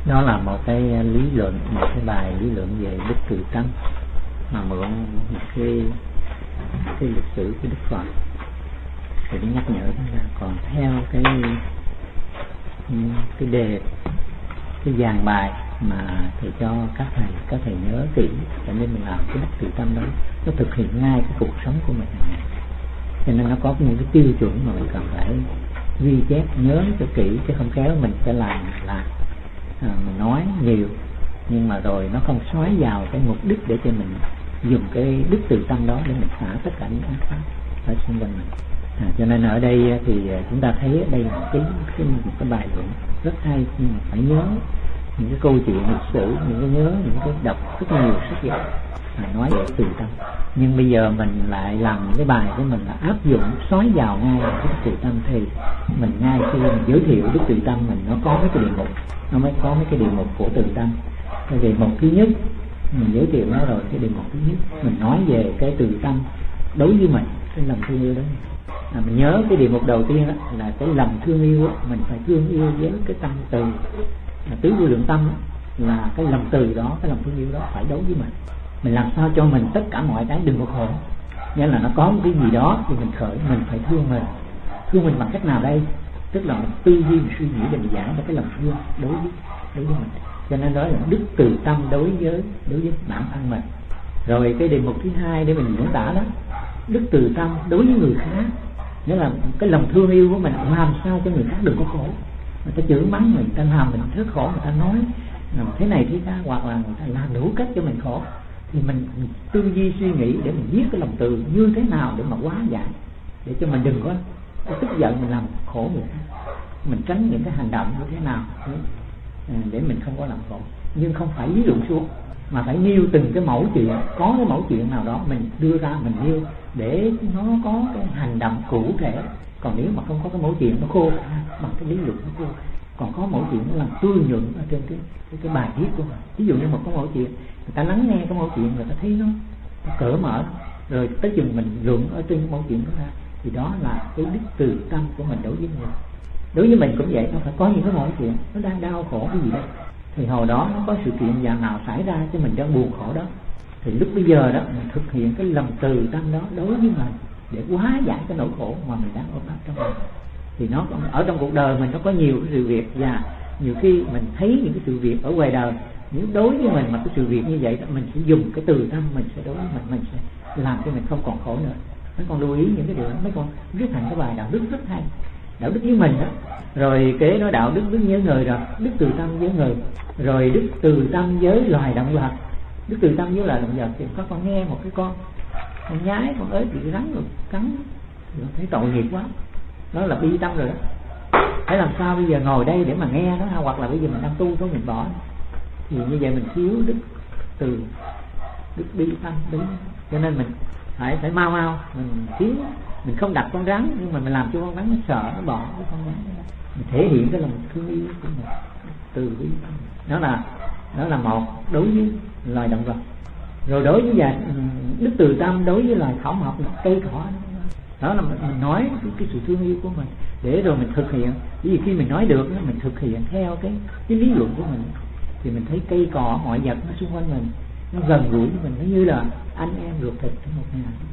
Đó là một cái lý luận, một cái bài lý luận về đức từ tâm mà mượn một cái lịch sử của Đức Phật để nhắc nhở chúng ta. Còn theo cái dàn bài mà thầy cho các thầy nhớ kỹ để nên mình làm cái đức từ tâm đó, nó thực hiện ngay cái cuộc sống của mình hàng ngày. Cho nên nó có những cái tiêu chuẩn mà mình cần phải ghi chép nhớ cho kỹ, chứ không khéo mình sẽ làm mình nói nhiều nhưng mà rồi nó không xoáy vào cái mục đích để cho mình dùng cái đức từ tâm đó để mình xả tất cả những ác pháp ở xung quanh mình. Cho nên ở đây thì chúng ta thấy đây là một cái bài luận rất hay, nhưng mà phải nhớ những cái câu chuyện lịch sử, nhớ những cái đọc rất nhiều sách vở nói về từ tâm. Nhưng bây giờ mình lại làm những cái bài của mình là áp dụng xoáy vào ngay cái đức từ tâm, thì mình ngay khi mình giới thiệu đức từ tâm mình nó có mấy cái đề mục, nó mới có mấy cái đề mục của từ tâm. Cái đề mục thứ nhất mình giới thiệu nó rồi, cái đề mục thứ nhất mình nói về cái từ tâm đối với mình, cái lòng thương yêu đó. Mình nhớ cái đề mục đầu tiên đó, là cái lòng thương yêu đó, mình phải thương yêu với cái tâm từ tứ vô lượng tâm đó, là cái lòng từ đó, cái lòng thương yêu đó phải đối với mình. Mình làm sao cho mình tất cả mọi cái đừng có khổ, nghĩa là nó có một cái gì đó thì mình khởi, mình phải thương mình bằng cách nào đây? Tức là mình tư duy, mình suy nghĩ để mình giải ra cái lòng thương đối với mình. Cho nên đó là đức từ tâm đối với bản thân mình. Rồi cái đề mục thứ hai để mình diễn tả đó, đức từ tâm đối với người khác, nghĩa là cái lòng thương yêu của mình làm sao cho người khác đừng có khổ. Người ta chửi mắng mình, người ta làm mình rất khổ, người ta nói thế này thế khác, hoặc là người ta làm đủ cách cho mình khổ, thì mình tư duy suy nghĩ để mình viết cái lòng từ như thế nào để mà hóa giải, để cho mình đừng có tức giận mình làm khổ người khác. Mình tránh những cái hành động như thế nào để mình không có làm khổ. Nhưng không phải lý luận suốt, mà phải nêu từng cái mẫu chuyện. Có cái mẫu chuyện nào đó mình đưa ra mình nêu để nó có cái hành động cụ thể. Còn nếu mà không có cái mẫu chuyện, nó khô bằng cái lý luận nó khô. Còn có mẫu chuyện nó làm tươi nhuận ở trên cái bài viết của mình. Ví dụ như một cái mẫu chuyện, người ta lắng nghe cái mẫu chuyện, người ta thấy nó cởi mở, rồi tới chừng mình luận ở trên cái mẫu chuyện đó ra, thì đó là cái đức từ tâm của mình đối với mình. Đối với mình cũng vậy, nó phải có những cái mẫu chuyện nó đang đau khổ cái gì đấy, thì hồi đó nó có sự kiện dạng nào xảy ra cho mình đang buồn khổ đó, thì lúc bây giờ đó mình thực hiện cái lòng từ tâm đó đối với mình để hóa giải cái nỗi khổ mà mình đang ôm ấp trong mình. Thì nó ở trong cuộc đời mình nó có nhiều cái sự việc, và nhiều khi mình thấy những cái sự việc ở ngoài đời, nếu đối với mình mà cái sự việc như vậy đó, mình sẽ dùng cái từ tâm, mình sẽ đối với mình sẽ làm cho mình không còn khổ nữa. Mấy con lưu ý những cái điều đó, mấy con viết thành cái bài đạo đức rất hay, đạo đức với mình đó. Rồi cái nói đạo đức với người, rồi đức từ tâm với người, rồi đức từ tâm với loài động vật. Đức từ tâm với loài động vật thì các con nghe một cái con nhái, con ếch bị rắn rồi cắn, thấy tội nghiệp quá, đó là bi tâm rồi đó. Phải làm sao bây giờ ngồi đây để mà nghe nó, hoặc là bây giờ mình đang tu thôi mình bỏ, thì như vậy mình thiếu đức từ, đức bi tâm đúng. Cho nên mình phải mau mình thiếu, mình không đặt con rắn nhưng mà mình làm cho con rắn nó sợ, nó bỏ cái con rắn đó. Mình thể hiện cái lòng thương yêu của mình từ bi tâm. Đó là một đối với loài động vật. Rồi đối với đức từ tâm đối với loài thảo mộc, cây cỏ đó là mình nói cái sự thương yêu của mình, để rồi mình thực hiện. Vì khi mình nói được mình thực hiện theo cái lý luận của mình, thì mình thấy cây cỏ mọi vật nó xung quanh mình nó gần gũi với mình, nó như là anh em ruột thịt trong một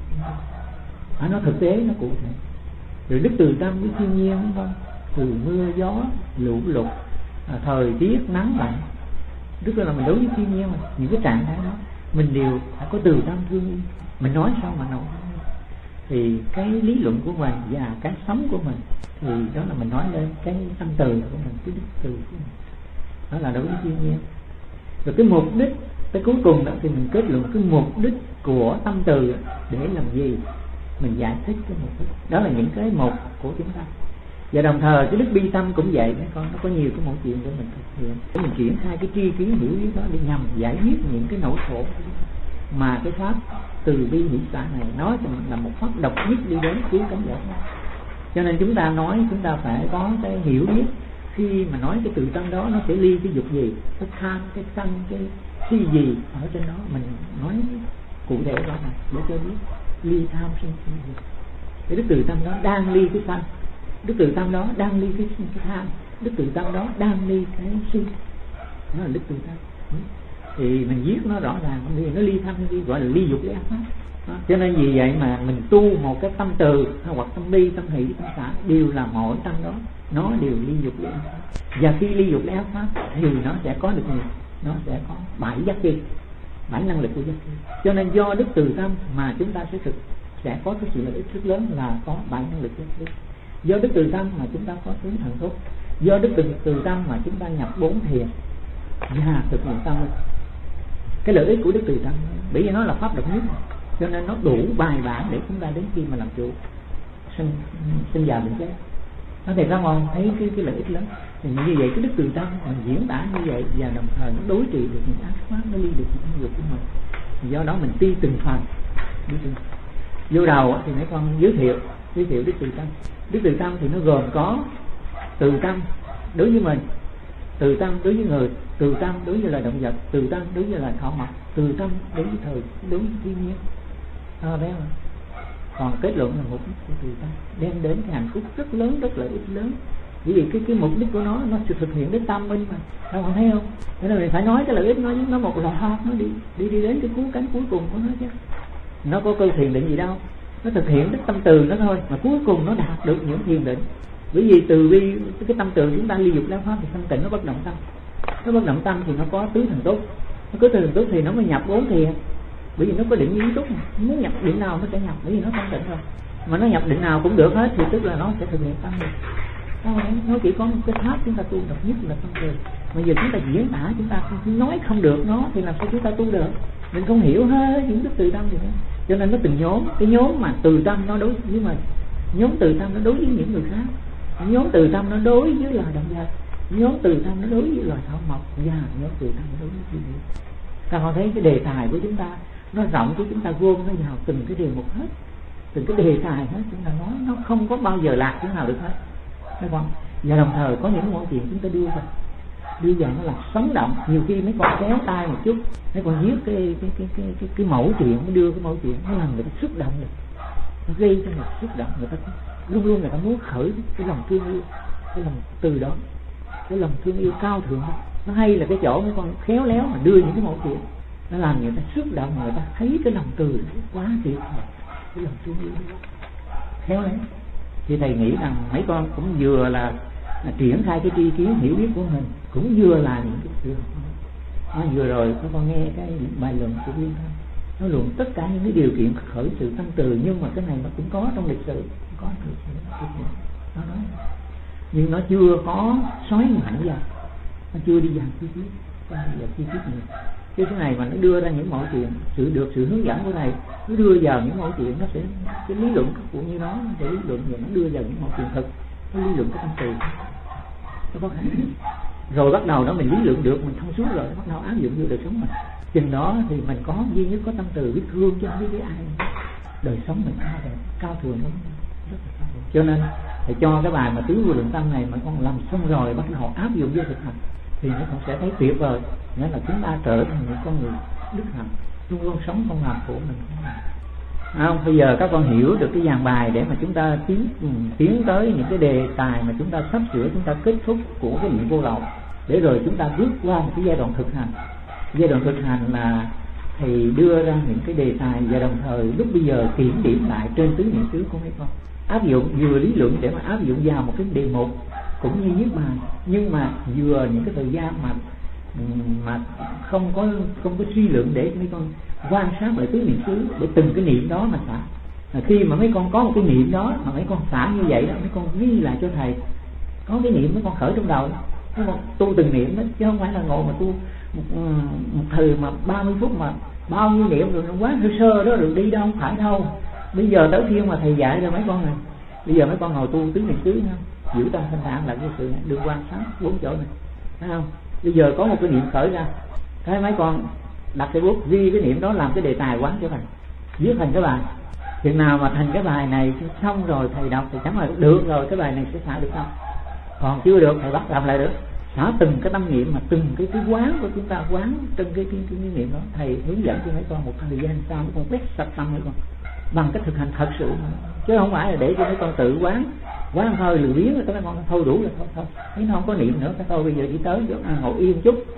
nhà. Nó thực tế, nó cụ thể. Rồi đức từ tâm với thiên nhiên, đúng không? Từ mưa gió lũ lụt, thời tiết nắng lạnh, tức là mình đối với thiên nhiên mà, những cái trạng thái đó mình đều phải có từ tâm thương yêu. Mình nói sao mà nổi, thì cái lý luận của mình và cái sống của mình, thì đó là mình nói lên cái tâm từ của mình, cái đức từ của mình, đó là đối với thiên nhiên. Rồi cái mục đích tới cuối cùng đó, thì mình kết luận cái mục đích của tâm từ để làm gì, mình giải thích cái mục đích đó là những cái một của chúng ta. Và đồng thời cái đức bi tâm cũng vậy, mấy con, nó có nhiều cái mẫu chuyện để mình thực hiện, để mình triển khai cái tri kiến hiểu biết đó để nhằm giải quyết những cái nỗi khổ mà cái pháp từ bi hỷ xả này nói là một pháp độc nhất đi đến cứu cánh giải thoát. Cho nên chúng ta nói, chúng ta phải có cái hiểu biết khi mà nói cái từ tâm đó nó sẽ ly cái dục gì, cái tham, cái sân, cái si gì ở trên đó, mình nói cụ thể đó này để cho biết ly tham sân si gì. Cái đức từ tâm đó đang ly cái sân, đức từ tâm đó đang ly cái tham, đức từ tâm đó đang ly cái si. nó là đức từ tâm. Thì mình viết nó rõ ràng, nó ly tham gọi là ly dục ly ác pháp. Cho nên vì vậy mà mình tu một cái tâm từ hoặc tâm bi, tâm hỷ, tâm xả đều là mỗi tâm đó nó đều ly dục ly ác pháp. Và khi ly dục ly ác pháp thì nó sẽ có được gì? Nó sẽ có 7 giác chi, 7 năng lực của giác chi. Cho nên do đức từ tâm mà chúng ta sẽ có cái sự lợi ích rất lớn là có 7 năng lực giác chi. Do đức từ tâm mà chúng ta có tướng thần thúc. Do đức từ tâm mà chúng ta nhập 4 thiền và thực hiện tâm. Cái lợi ích của đức từ tâm, bởi vì nó là pháp độc nhất, cho nên nó đủ bài bản để chúng ta đến khi mà làm chủ sinh già bệnh chết. Nó thì ra ngoài thấy cái lợi ích lớn. Thì như vậy cái đức từ tâm mình diễn tả như vậy và đồng thời nó đối trị được những ác pháp, nó ly được những dục của mình. Do đó mình ti từng phần. Vô đầu thì mấy con giới thiệu đức từ tâm. Đức từ tâm thì nó gồm có từ tâm đối với mình, từ tâm đối với người, từ tâm đối với loài động vật, từ tâm đối với loài thọ mộc, từ tâm đối với đối với thiên nhiên. Đấy mà. Còn kết luận là mục đích của từ tâm đem đến cái hạnh phúc rất lớn, rất lợi ích lớn. Bởi vì cái mục đích của nó sẽ thực hiện đến tâm minh mà. Đâu còn thấy không? Thế nên mình phải nói cái lợi ích nó một loạt, nó đi đến cái cú cánh cuối cùng của nó chứ. Nó có câu thiền định gì đâu, nó thực hiện đến tâm từ nó thôi, mà cuối cùng nó đạt được những thiền định. Bởi vì từ bi cái tâm từ chúng ta ly dục lao pháp thì thanh tịnh nó bất động tâm. Nó bất động tâm thì nó có tứ thần túc. Nó có tứ thần túc thì nó mới nhập 4 thiền. Bởi vì nó có định ý túc mà. Muốn nhập định nào nó sẽ nhập, bởi vì nó thanh tịnh thôi. Mà nó nhập định nào cũng được hết thì tức là nó sẽ thực hiện tâm được. Nó chỉ có một cái pháp chúng ta tu độc nhất là tâm từ. Mà giờ chúng ta diễn tả, chúng ta nói không được nó thì làm sao chúng ta tu được? Mình không hiểu hết những đức từ tâm gì hết. Cho nên nó từng nhóm. Cái nhóm mà từ tâm nó đối với mình, nhóm từ tâm nó đối với những người khác, nhóm từ tâm nó đối với loài động vật, nhóm từ tâm nó đối với loài thảo mộc, và nhóm từ tâm nó đối với thiên nhiên. Ta họ thấy cái đề tài của chúng ta nó rộng, chứ chúng ta gom nó vào từng cái đề mục hết, từng cái đề tài hết chúng ta nói, nó không có bao giờ lạc chỗ nào được hết, thấy không? Và đồng thời có những món chuyện chúng ta đưa vào nó là sống động. Nhiều khi mấy con kéo tay một chút, mấy con viết cái mẫu chuyện, nó đưa cái mẫu chuyện, nó làm người ta xúc động được, nó gây cho người ta xúc động, người ta luôn luôn người ta muốn khởi cái lòng thương yêu, cái lòng từ đó, cái lòng thương yêu cao thượng đó. Nó hay là cái chỗ mấy con khéo léo mà đưa những cái mẫu chuyện, nó làm người ta xúc động, người ta thấy cái lòng từ đó quá tuyệt vời, cái lòng thương yêu đó khéo léo. Thì thầy nghĩ rằng mấy con cũng vừa là triển khai cái tri kiến hiểu biết của mình, cũng vừa là những cái sự vừa rồi các con nghe cái bài luận của Viên Thanh, nó luận tất cả những cái điều kiện khởi sự tâm từ, nhưng mà cái này nó cũng có trong lịch sử, có trong lịch sử nó nói, nhưng nó chưa có xoáy mạnh vào, nó chưa đi dàn chi tiết, nhiều. Chứ cái này mà nó đưa ra những mẫu chuyện, sự hướng dẫn của thầy, nó đưa vào những mẫu chuyện, nó sẽ cái lý luận cũng như nó để lý luận, và nó đưa vào những mẫu chuyện thực, nó lý luận cái tâm từ, nó có khả năng. Rồi bắt đầu đó mình lý luận được, mình thông suốt rồi, bắt đầu áp dụng vô đời sống mình. Chừng đó thì mình có duy nhất có tâm từ biết thương chứ không biết với ai. Đời sống mình cao thượng lắm, rất là cao thượng. Cho nên thầy cho cái bài mà tứ vô lượng tâm này mà con làm xong rồi bắt đầu áp dụng vô thực hành thì nó cũng sẽ thấy tuyệt vời. Nghĩa là chúng ta trở thành những con người đức hạnh, luôn luôn sống không làm khổ mình. Không, bây giờ các con hiểu được cái dàn bài để mà chúng ta tiến tới những cái đề tài mà chúng ta sắp sửa, chúng ta kết thúc của cái niệm vô lậu, để rồi chúng ta bước qua một cái giai đoạn thực hành. Giai đoạn thực hành là thầy đưa ra những cái đề tài, và đồng thời lúc bây giờ kiểm điểm lại trên tứ niệm xứ của mấy con, áp dụng vừa lý luận để mà áp dụng vào một cái đề mục cũng như viết bài, nhưng mà vừa những cái thời gian mà không có suy luận để mấy con quan sát lại tứ niệm xứ, để từng cái niệm đó mà xả. Khi mà mấy con có một cái niệm đó mà mấy con xả như vậy đó, mấy con ghi lại cho thầy, có cái niệm mấy con khởi trong đầu, mấy con tu từng niệm đó, chứ không phải là ngồi mà tu một thời mà 30 phút mà bao nhiêu niệm rồi nó quá sơ đó, rồi đi đâu không phải đâu. Bây giờ tới khi mà thầy dạy cho mấy con này, bây giờ mấy con ngồi tu tứ niệm xứ nha, giữ tâm thanh thản là cái sự này, đừng quan sát 4 chỗ này, thấy không? Bây giờ có một cái niệm khởi ra, cái mấy con đặt cái bút ghi cái niệm đó làm cái đề tài quán cho thầy, viết thành cái bài. Chừng nào mà thành cái bài này xong rồi thầy đọc thì chẳng là được rồi, cái bài này sẽ xả được không? Còn chưa được thầy bắt làm lại được, xả từng cái tâm niệm, mà từng cái quán của chúng ta quán từng cái niệm đó. Thầy hướng dẫn cho mấy con một thời gian sau mấy con quét sạch tâm mấy con bằng cái thực hành thật sự, chứ không phải là để cho mấy con tự quán hơi lười biếng rồi các mấy con thôi đủ rồi, thôi thấy nó không có niệm nữa, cái thôi bây giờ chỉ tới ngồi yên chút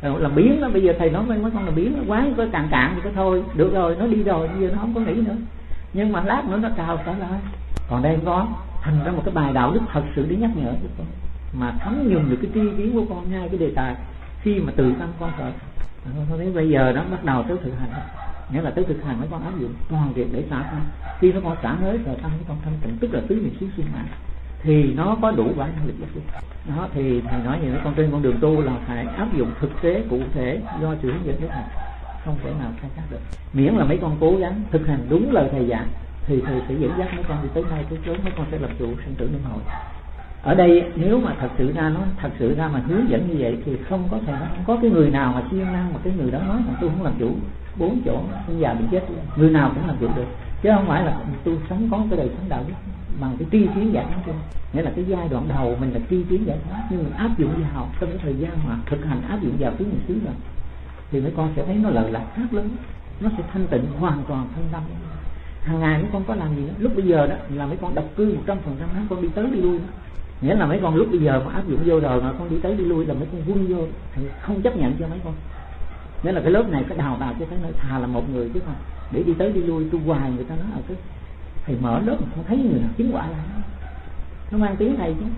làm biến đó. Bây giờ thầy nói mấy con làm biến nó quá có cạn thì có thôi được rồi, nó đi rồi, bây giờ nó không có nghĩ nữa, nhưng mà lát nữa nó trào trở lại. Còn đây có thành ra một cái bài đạo đức thật sự để nhắc nhở cho con, mà thấm nhuần được cái tri kiến của con ngay cái đề tài khi mà từ tâm con sợ. Con thấy bây giờ nó bắt đầu tới thực hành, nghĩa là tới thực hành mấy con áp dụng toàn việc để xả ra. Khi nó con xả hết rồi tâm con thanh tịnh, tức là tứ niệm xứ siêu mạng, thì nó có đủ bản năng lực giác ngộ. Đó thì thầy nói như mấy con trên con đường tu là phải áp dụng thực tế cụ thể do sự hướng dẫn của thầy, không thể nào khai thác được. Miễn là mấy con cố gắng thực hành đúng lời thầy dạy thì thầy sẽ dẫn dắt mấy con đi tới nay tới chốn, mấy con sẽ làm chủ sinh tử luân hồi. Ở đây nếu mà thật sự ra mà hướng dẫn như vậy thì không có thể, không có cái người nào mà siêng năng mà cái người đó nói rằng tôi không làm chủ 4 chỗ sinh già bị chết, người nào cũng làm chủ được, chứ không phải là tôi sống có cái đời sống đạo đức bằng cái tri kiến giải thoát. Nghĩa là cái giai đoạn đầu mình là tri kiến giải thoát, nhưng mình áp dụng vào trong cái thời gian mà thực hành áp dụng vào tứ niệm xứ rồi thì mấy con sẽ thấy nó lợi lạc rất lớn, nó sẽ thanh tịnh hoàn toàn thân tâm. Hàng ngày mấy con có làm gì đó, lúc bây giờ đó là mấy con độc cư 100%, mấy con đi tới đi lui đó. Nghĩa là mấy con lúc bây giờ mà áp dụng vô rồi mà con đi tới đi lui là mấy con vun vô thì không chấp nhận cho mấy con. Nghĩa là cái lớp này cái đào tạo cho thấy nó thà là một người chứ không để đi tới đi lui tu hoài. Người ta nói ở cái thầy mở lớp mà không thấy người nào chứng quả là nó mang tiếng thầy chứ.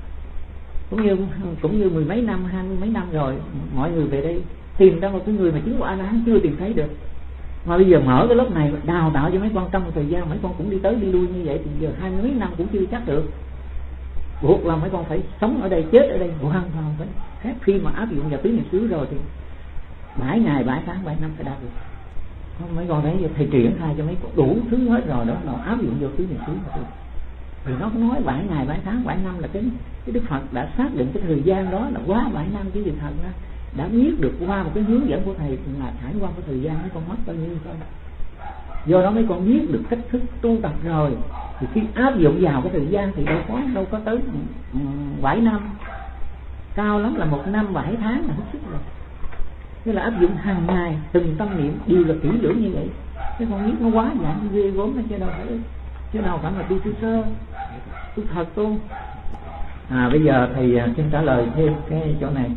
Cũng như mười mấy năm, 20 mấy năm rồi mọi người về đây tìm ra một cái người mà chứng quả là chưa tìm thấy được. Mà bây giờ mở cái lớp này đào tạo cho mấy con trong một thời gian mấy con cũng đi tới đi lui như vậy thì giờ 20 mấy năm cũng chưa chắc được. Buộc là mấy con phải sống ở đây, chết ở đây, hoàn toàn phải khác. Khi mà áp dụng vào tứ niệm xứ rồi thì 7 ngày, 7 tháng, 7 năm phải đạt được. Mấy con thấy thầy triển khai cho mấy con đủ thứ hết rồi đó, nó áp dụng vô tứ niệm xứ rồi. Thì nó nói 7 ngày, 7 tháng, 7 năm là cái Đức Phật đã xác định cái thời gian đó là quá 7 năm chứ. Sự thật ra đã biết được qua một cái hướng dẫn của thầy là trải qua cái thời gian mấy con mất bao nhiêu thôi. Do đó mấy con biết được cách thức tu tập rồi thì khi áp dụng vào cái thời gian thì đâu có tới 7 năm, cao lắm là 1 năm 7 tháng là hết sức rồi. Thế là áp dụng hàng ngày từng tâm niệm đều là kỹ lưỡng như vậy. Cái con biết nó quá dạng ghê gốm chứ đâu phải mà tu sơ tu thật tu. Bây giờ thầy xin trả lời thêm cái chỗ này.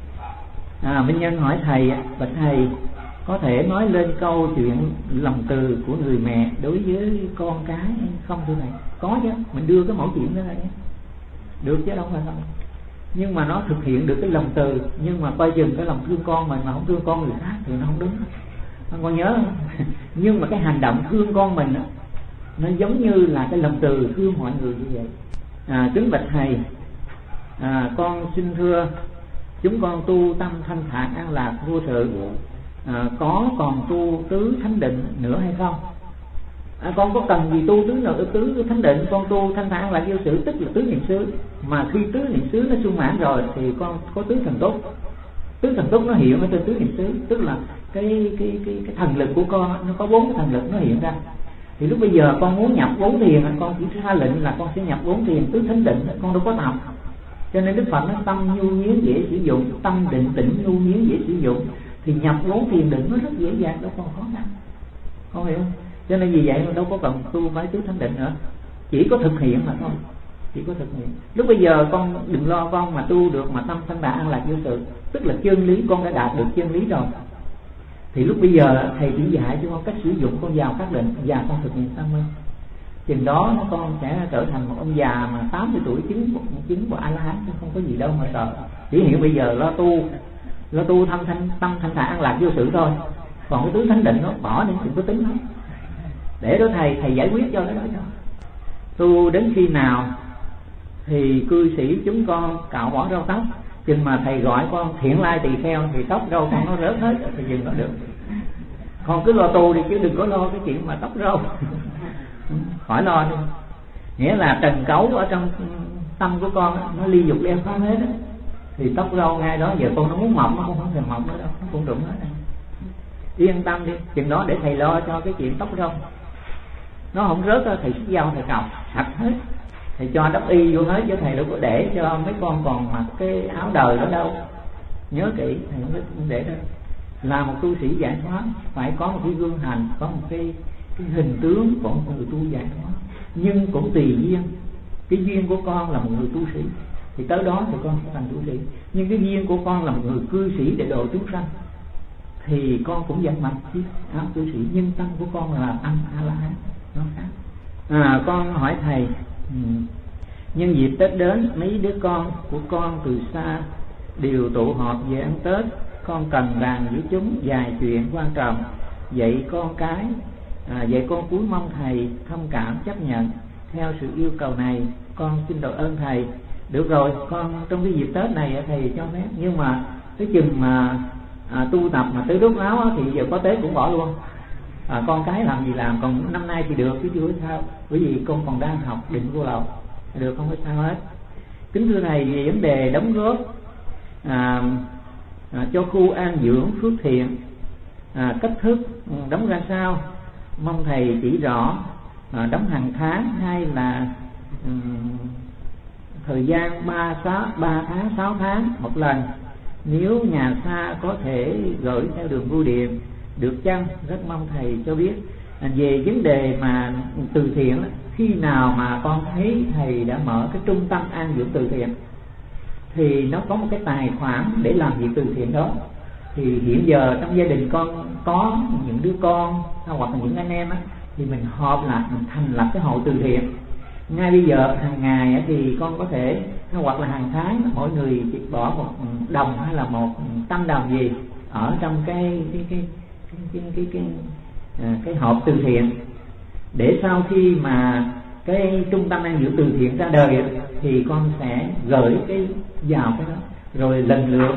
Minh Nhân hỏi thầy, bạch thầy có thể nói lên câu chuyện lòng từ của người mẹ đối với con cái không thưa thầy? Có chứ, mình đưa cái mẫu chuyện đó ra nhé, được chứ đâu phải không. Nhưng mà nó thực hiện được cái lòng từ, nhưng mà coi chừng cái lòng thương con mình mà không thương con người khác thì nó không đúng. Con nhớ không? Nhưng mà cái hành động thương con mình đó, nó giống như là cái lòng từ thương mọi người như vậy. Kính bạch thầy, con xin thưa chúng con tu tâm thanh thản an lạc vô sự, có còn tu tứ thánh định nữa hay không? Con có cần gì tu tứ thánh định? Con tu thanh thản an lạc vô sự tức là tứ niệm xứ. Mà khi tứ niệm xứ nó sung mãn rồi thì con có tứ thần túc. Tứ thần túc nó hiện ở trên tứ niệm xứ, tức là cái thần lực của con nó có 4 cái thần lực nó hiện ra. Thì lúc bây giờ con muốn nhập 4 thiền, con chỉ ra lệnh là con sẽ nhập 4 thiền tứ thánh định, con đâu có tập. Cho nên Đức Phật nói tâm nhu nhiến dễ sử dụng, tâm định tĩnh nhu nhiến dễ sử dụng. Thì nhập 4 thiền định nó rất dễ dàng, đâu còn khó khăn. Con hiểu không? Cho nên vì vậy đâu có cần tu phải tứ thánh định nữa, chỉ có thực hiện mà thôi, chỉ có thực hiện. Lúc bây giờ con đừng lo con mà tu được mà tâm thanh thản an lạc vô sự, tức là chân lý con đã đạt được chân lý rồi. Thì lúc bây giờ thầy chỉ dạy cho con cách sử dụng, con vào xác định và con thực hiện tâm minh. Chừng đó con sẽ trở thành một ông già mà 80 tuổi chứng của A La Hán, không có gì đâu mà sợ. Chỉ hiểu bây giờ lo tu tâm thanh thản an lạc vô sự thôi. Còn cái tứ thánh định nó bỏ đi, đừng có tính nó. Để đó thầy giải quyết cho nó đó cho. Tu đến khi nào thì cư sĩ chúng con cạo bỏ râu tóc. Chừng mà thầy gọi con thiện lai tỳ kheo thì tóc râu con nó rớt hết thì dừng nó được. Con cứ lo tu đi chứ đừng có lo cái chuyện mà tóc râu. Khỏi lo đi. Nghĩa là trần cấu ở trong tâm của con nó ly dục đeo không hết đó. Thì tóc râu ngay đó giờ con nó muốn mọc nó cũng không thể mọc nữa đâu, nó cũng rụng hết đây. Yên tâm đi, chừng đó để thầy lo cho cái chuyện tóc râu. Nó không rớt thầy xích dao thầy cạo sạch hết. Thầy cho đắp y vô hết chứ thầy đâu có để cho mấy con còn mặc cái áo đời đó đâu. Nhớ kỹ, thầy không có để đâu. Là một tu sĩ giải thoát phải có một cái gương hành, có một cái hình tướng của một người tu giải thoát. Nhưng cũng tùy duyên. Cái duyên của con là một người tu sĩ, thì tới đó thì con sẽ thành cư sĩ. Nhưng cái duyên của con là một người cư sĩ để độ chúng sanh thì con cũng vẫn mặc chiếc áo cư sĩ, nhưng tâm của con là âm A La Hán, nó khác. Con hỏi thầy, nhân dịp Tết đến, mấy đứa con của con từ xa đều tụ họp về ăn Tết. Con cần bàn với chúng vài chuyện quan trọng, dạy con cúi mong thầy thông cảm chấp nhận theo sự yêu cầu này. Con xin đội ơn thầy. Được rồi, con trong cái dịp Tết này thầy cho phép, nhưng mà cái chừng mà tu tập mà tới đốt áo thì giờ có Tết cũng bỏ luôn. Con cái làm gì làm, còn năm nay thì được chứ chưa sao, bởi vì con còn đang học định vô lậu, được không có sao hết. Kính thưa thầy, về vấn đề đóng góp cho khu an dưỡng Phước Thiện, cách thức đóng ra sao, mong thầy chỉ rõ. Đóng hàng tháng hay là thời gian 3 tháng 6 tháng một lần? Nếu nhà xa có thể gửi theo đường bưu điện được chăng? Rất mong thầy cho biết. Về vấn đề mà từ thiện, khi nào mà con thấy thầy đã mở cái trung tâm an dưỡng từ thiện thì nó có một cái tài khoản để làm việc từ thiện đó. Thì hiện giờ trong gia đình con có những đứa con hoặc là những anh em thì mình họp lại, mình thành lập cái hội từ thiện. Ngay bây giờ hàng ngày thì con có thể, hoặc là hàng tháng mỗi người chỉ bỏ 1 đồng hay là 100 đồng gì ở trong cái hộp từ thiện, để sau khi mà cái trung tâm an dưỡng từ thiện ra đời thì con sẽ gửi vào cái đó, rồi lần lượt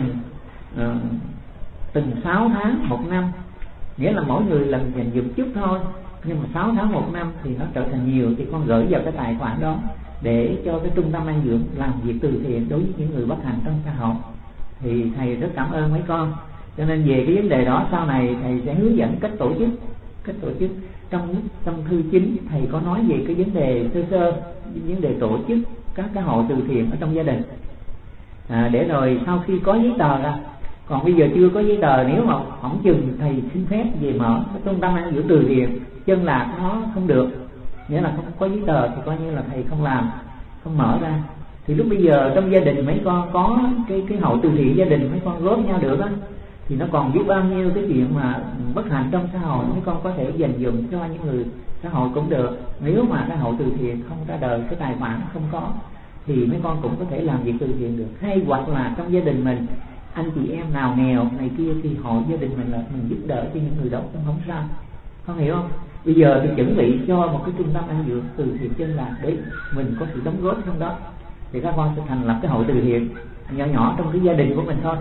từng 6 tháng 1 năm, nghĩa là mỗi người lần dành dụm chút thôi, nhưng mà 6 tháng 1 năm thì nó trở thành nhiều, thì con gửi vào cái tài khoản đó để cho cái trung tâm an dưỡng làm việc từ thiện đối với những người bất hạnh trong xã hội. Thì thầy rất cảm ơn mấy con. Cho nên về cái vấn đề đó sau này thầy sẽ hướng dẫn cách tổ chức. Trong thư chính thầy có nói về cái vấn đề sơ vấn đề tổ chức các cái hội từ thiện ở trong gia đình, để rồi sau khi có giấy tờ ra. Còn bây giờ chưa có giấy tờ, nếu mà phỏng chừng thầy xin phép về mở cái trung tâm an dưỡng từ thiện chân lạc nó không được, nghĩa là không có giấy tờ thì coi như là thầy không làm, không mở ra. Thì lúc bây giờ trong gia đình mấy con có cái hội từ thiện gia đình, mấy con góp nhau được á, thì nó còn biết bao nhiêu cái chuyện mà bất hạnh trong xã hội, mấy con có thể dành dụm cho những người xã hội cũng được. Nếu mà cái hội từ thiện không ra đời, cái tài khoản không có, thì mấy con cũng có thể làm việc từ thiện được. Hay hoặc là trong gia đình mình anh chị em nào nghèo này kia thì hội gia đình mình là mình giúp đỡ cho những người đó cũng không sao, không hiểu không? Bây giờ thì chuẩn bị cho một cái trung tâm an dưỡng từ thiện chân là để mình có sự đóng góp trong đó, thì các con sẽ thành lập cái hội từ thiện nhỏ nhỏ trong cái gia đình của mình thôi.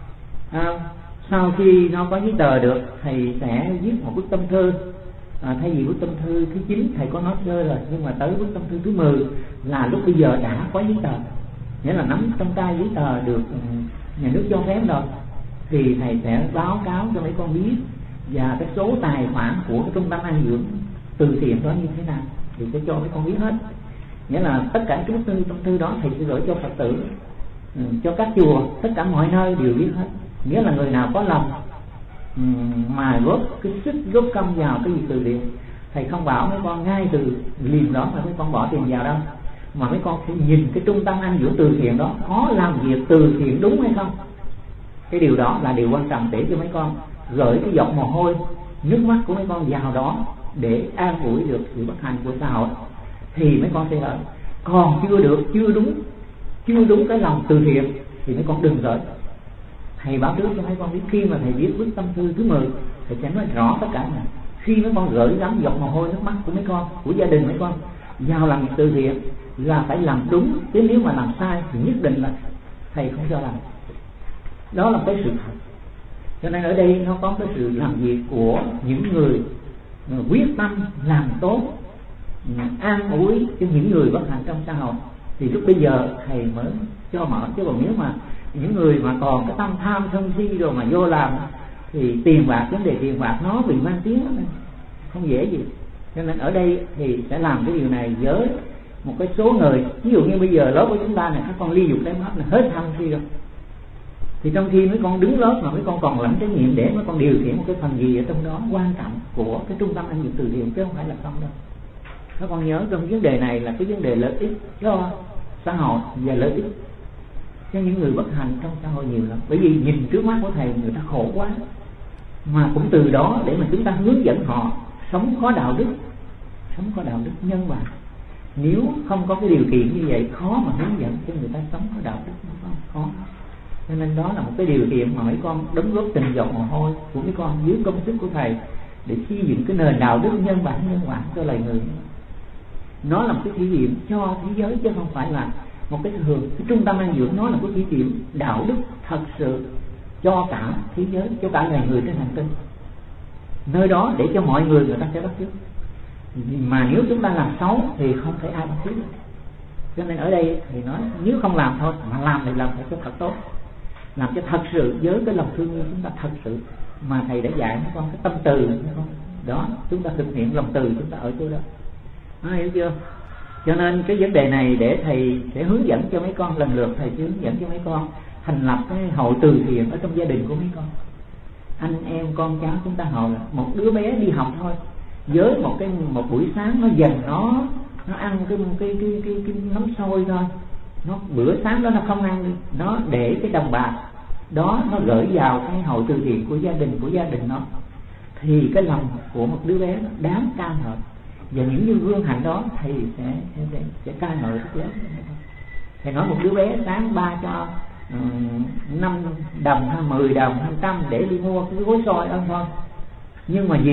Sau khi nó có giấy tờ được, thầy sẽ viết một bức tâm thư. Thay vì bức tâm thư thứ 9 thầy có nói chơi rồi, nhưng mà tới bức tâm thư thứ 10 là lúc bây giờ đã có giấy tờ, nghĩa là nắm trong tay giấy tờ được nhà nước cho phép rồi, thì thầy sẽ báo cáo cho mấy con biết và cái số tài khoản của cái trung tâm an dưỡng từ thiện đó như thế nào, thì sẽ cho mấy con biết hết. Nghĩa là tất cả cái bức thư đó thầy sẽ gửi cho Phật tử, cho các chùa, tất cả mọi nơi đều biết hết. Nghĩa là người nào có lòng mà góp cái sức góp công vào cái việc từ thiện, thầy không bảo mấy con ngay từ liền đó mà mấy con bỏ tiền vào đâu, mà mấy con phải nhìn cái trung tâm an dưỡng từ thiện đó có làm việc từ thiện đúng hay không. Cái điều đó là điều quan trọng để cho mấy con gửi cái giọt mồ hôi nước mắt của mấy con vào đó để an ủi được sự bất hạnh của xã hội, thì mấy con sẽ gửi. Còn chưa đúng cái lòng từ thiện thì mấy con đừng gửi. Thầy báo trước cho mấy con biết, khi mà thầy viết bức tâm thư thứ 10 thầy sẽ nói rõ tất cả này. Khi mấy con gửi gắm giọt mồ hôi nước mắt của mấy con, của gia đình mấy con vào làm từ thiện là phải làm đúng, chứ nếu mà làm sai thì nhất định là thầy không cho làm. Đó là cái sự thật. Cho nên ở đây nó có cái sự làm việc của những người quyết tâm làm tốt, an ủi cho những người bất hạnh trong xã hội, thì lúc bây giờ thầy mới cho mở. Chứ còn nếu mà những người mà còn cái tâm tham sân si rồi mà vô làm thì tiền bạc, vấn đề tiền bạc nó bị mang tiếng lắm, không dễ gì. Cho nên ở đây thì sẽ làm cái điều này với một cái số người. Ví dụ như bây giờ lớp của chúng ta này, các con ly dục đếm hết là hết tham si rồi, thì trong khi mấy con đứng lớp mà mấy con còn lãnh trách nhiệm để mấy con điều khiển một cái phần gì ở trong đó quan trọng của cái trung tâm an dưỡng từ thiện, chứ không phải là không đâu. Các con nhớ trong vấn đề này là cái vấn đề lợi ích cho xã hội và lợi ích cho những người bất hạnh trong xã hội nhiều lắm. Bởi vì nhìn trước mắt của thầy người ta khổ quá, mà cũng từ đó để mà chúng ta hướng dẫn họ sống có đạo đức, nhân bản. Nếu không có cái điều kiện như vậy, khó mà hướng dẫn cho người ta sống có đạo đức, khó. Cho nên đó là một cái điều kiện mà mấy con đóng góp tình giọt mồ hôi của mấy con dưới công sức của thầy để xây dựng cái nền đạo đức nhân bản cho loài người. Nó là một cái thí nghiệm cho thế giới, chứ không phải là một cái thường. Cái trung tâm an dưỡng nó là một cái thí nghiệm đạo đức thật sự cho cả thế giới, cho cả loài người trên hành tinh. Nơi đó để cho mọi người ta sẽ bắt chước. Mà nếu chúng ta làm xấu thì không thể ai bắt chước. Cho nên ở đây thì nói nếu không làm thôi, mà làm thì làm phải cho thật tốt, làm cho thật sự với cái lòng thương yêu chúng ta thật sự mà thầy đã dạy mấy con, cái tâm từ đó, chúng ta thực hiện lòng từ, chúng ta ở chỗ đó. Hiểu chưa? Cho nên cái vấn đề này để thầy sẽ hướng dẫn cho mấy con, lần lượt thầy sẽ hướng dẫn cho mấy con thành lập cái hội từ thiện ở trong gia đình của mấy con. Anh em con cháu chúng ta hội, một đứa bé đi học thôi, với một buổi sáng nó dành nó ăn cái nấm xôi thôi, nó bữa sáng đó nó không ăn đi, nó để cái đồng bạc đó nó gửi vào cái hội từ thiện của gia đình nó, thì cái lòng của một đứa bé đáng ca ngợi. Và những như gương hạnh đó thì sẽ ca ngợi rất lớn. Thầy nói một đứa bé sáng ba cho 5 đồng hay 10 đồng hay 100 để đi mua cái gói xôi ăn thôi, nhưng mà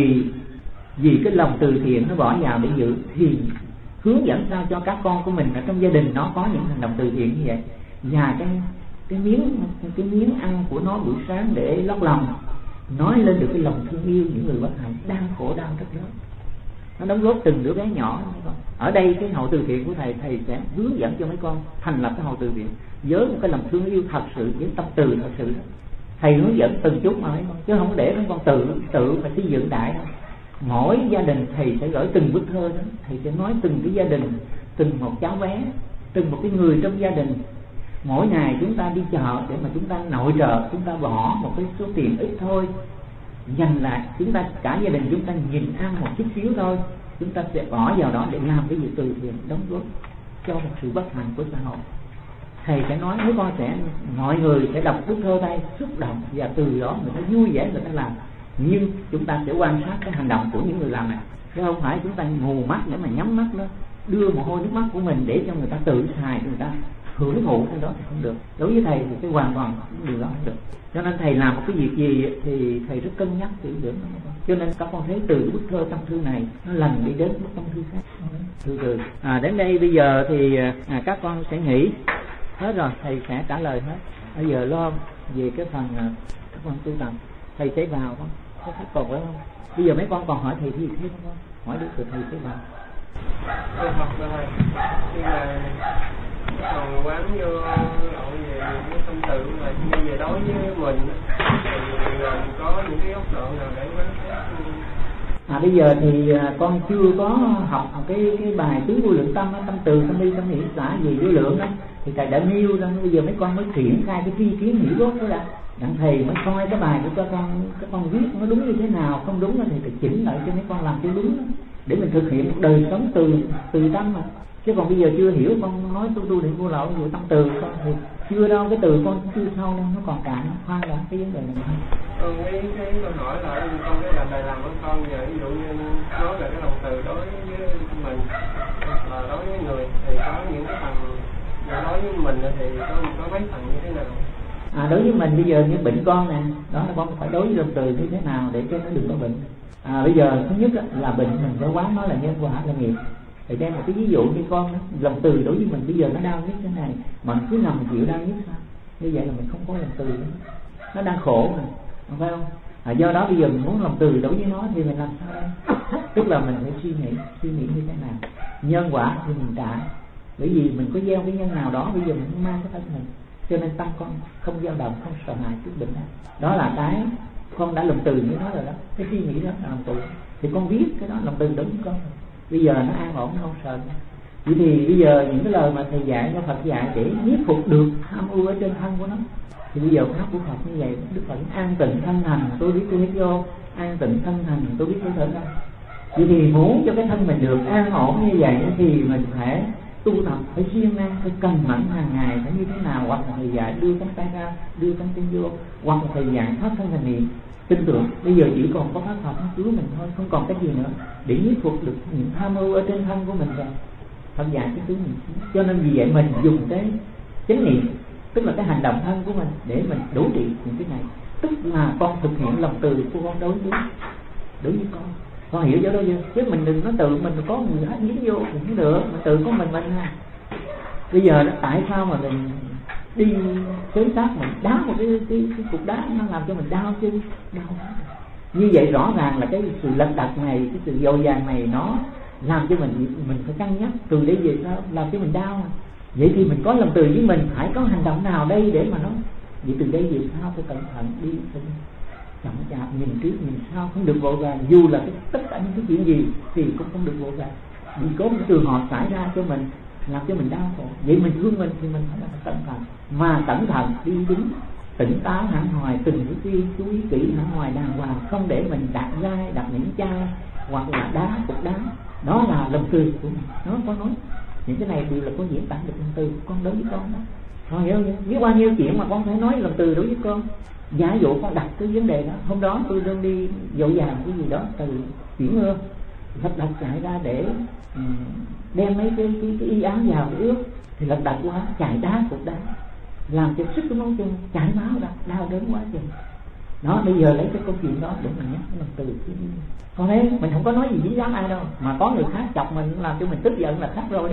vì cái lòng từ thiện nó bỏ vào để giữ, thì hướng dẫn sao cho các con của mình ở trong gia đình nó có những hành động từ thiện như vậy. Và cái miếng ăn của nó buổi sáng để lót lòng, nói lên được cái lòng thương yêu những người bất hạnh đang khổ đau rất lớn. Nó đóng góp từng đứa bé nhỏ. Ở đây cái hội từ thiện của thầy sẽ hướng dẫn cho mấy con thành lập cái hội từ thiện với một cái lòng thương yêu thật sự, với tâm từ thật sự đó. Thầy hướng dẫn từng chút mà mấy con, chứ không để mấy con tự phải xây dựng đại đâu. Mỗi gia đình thầy sẽ gửi từng bức thơ đó, thầy sẽ nói từng cái gia đình, từng một cháu bé, từng một cái người trong gia đình. Mỗi ngày chúng ta đi chợ để mà chúng ta nội trợ, chúng ta bỏ một cái số tiền ít thôi, dành lại, chúng ta cả gia đình chúng ta nhìn ăn một chút xíu thôi, chúng ta sẽ bỏ vào đó để làm cái việc từ thiện, đóng góp cho một sự bất hạnh của xã hội. Thầy sẽ nói với con sẽ, mọi người sẽ đọc bức thơ đây xúc động, và từ đó người ta vui vẻ người ta làm. Nhưng chúng ta sẽ quan sát cái hành động của những người làm này, chứ không phải chúng ta mù mắt để mà nhắm mắt đó, đưa mồ hôi nước mắt của mình để cho người ta tự xài, người ta hưởng thụ cái đó thì không được. Đối với thầy thì cái hoàn toàn điều đó không được. Cho nên thầy làm một cái việc gì thì thầy rất cân nhắc kỹ lưỡng. Cho nên các con thấy từ cái bức thơ tâm thư này nó lần đi đến bức tâm thư khác. Từ đến đây bây giờ thì các con sẽ nghỉ hết rồi, thầy sẽ trả lời hết. Bây giờ lo về cái phần các con tu tập, thầy sẽ vào không? Có khách còn phải không? Bây giờ mấy con còn hỏi thầy gì thêm không? Hỏi được rồi thầy sẽ vào. Tôi học rồi, nhưng mà còn quán vô lộn về cái tâm tự mà như về đối với mình thì có những cái góc độ nào để quán xét? Bây giờ thì con chưa có học cái bài tứ vô lượng tâm, tâm từ, tâm ly, tâm nghĩ xả về vô lượng đó, thì thầy đã nêu ra. Bây giờ mấy con mới triển khai cái tri kiến nghĩ gốc đó đã. Đặng thầy mới coi cái bài của các con viết nó đúng như thế nào, không đúng thì phải chỉnh lại cho mấy con làm cho đúng đó, để mình thực hiện một đời sống từ tâm mà. Chứ còn bây giờ chưa hiểu, con nói tu để vô lậu vô tâm từ con thì chưa đâu, cái từ con chưa sâu đâu, nó còn cạn, khoan đã cái vấn đề này thôi. Cái câu hỏi là con cái làm bài làm của con giờ ví dụ như nói về cái lòng từ đối với mình và đối với người thì có những cái phần, đối với mình thì có mấy phần như thế nào? Đối với mình bây giờ như bệnh con nè, đó là con phải đối với lòng từ như thế nào để cho nó đừng có bệnh. Bây giờ thứ nhất là bệnh mình phải quán nó là nhân quả, là nghiệp. Thì đem một cái ví dụ như con đó, lòng từ đối với mình bây giờ nó đau nhất thế này, mà mình cứ nằm chịu đau nhất sao? Như vậy là mình không có lòng từ nữa. Nó đang khổ mà, phải không? Do đó bây giờ mình muốn lòng từ đối với nó thì mình làm sao đây? Tức là mình phải suy nghĩ như thế nào? Nhân quả thì mình trả, bởi vì mình có gieo cái nhân nào đó, bây giờ mình mang cái thân mình, cho nên tâm con không dao động, không sợ hãi trước bệnh đó. Đó là cái con đã lòng từ với nó rồi đó, cái suy nghĩ đó là lòng từ. Thì con viết cái đó lòng từ đúng con. Bây giờ nó an ổn, nó không sợ. Vậy thì bây giờ những cái lời mà thầy dạy, cho Phật dạy để nhiếp phục được tham ưu ở trên thân của nó, thì bây giờ pháp của Phật như vậy, Đức Phật an tịnh thân hành, tôi biết tôi hít vô, an tịnh thân hành, tôi biết tôi thở ra. Vậy thì muốn cho cái thân mình được an ổn như vậy thì mình phải tu tập phải siêng năng, phải cần mẫn hàng ngày, phải như thế nào, hoặc là thầy dạy đưa cánh tay ra, đưa cánh tay vô, hoặc là thầy dạy pháp thân thành niệm. Tin tưởng bây giờ chỉ còn có pháp Phật nó cứu mình thôi, không còn cái gì nữa để nhiếp phục được những tham mưu ở trên thân của mình rồi. Phật dạy cái cứu mình. Cho nên vì vậy mình dùng cái chánh niệm, tức là cái hành động thân của mình để mình đối trị những cái này. Tức là con thực hiện lòng từ của con đối với con hiểu chỗ đó chưa? Chứ mình đừng nói tự mình có người khác dính vô cũng không được, mà tự có mình ha. Bây giờ đó tại sao mà mình đi xới xác mình đá một cái cục đá nó làm cho mình đau chứ? Đau. Như vậy rõ ràng là cái sự lật đật này, cái sự dội vàng này nó làm cho mình phải cân nhắc từ đây về sao làm cho mình đau. Vậy thì mình có lòng từ với mình, phải có hành động nào đây để mà nó vậy từ đây về sau phải cẩn thận đi, phải chậm chạp, nhìn trước nhìn sau, không được vội vàng. Dù là tất cả những cái chuyện gì thì cũng không được vội vàng, vì có một trường hợp xảy ra cho mình làm cho mình đau khổ. Vậy mình thương mình thì mình phải là cẩn thận, mà cẩn thận đi đúng, tỉnh táo hẳn hoài, từng cái chú ý kỹ hẳn hoài đàng hoàng, không để mình đặt gai, đặt những chai hoặc là đá cục đá. Đó là lòng từ của mình. Nó có nói những cái này đều là có diễn tả được lòng từ của con đối với con đó. Con hiểu không? Biết bao nhiêu chuyện mà con phải nói lòng từ đối với con. Giả dụ con đặt cái vấn đề đó, hôm đó tôi đang đi dội vàng cái gì đó từ chuyển mưa, lật đật chạy ra để đem mấy cái y áo vào để ướt, thì lật đật quá chạy đá cục đá, làm cho sức của nó chân chảy máu ra, đau đớn quá chừng. Đó, bây giờ lấy cái câu chuyện đó để mình nhắc cái lòng từ. Con thấy mình không có nói gì với dám ai đâu, mà có người khác chọc mình làm cho mình tức giận là khác rồi đó.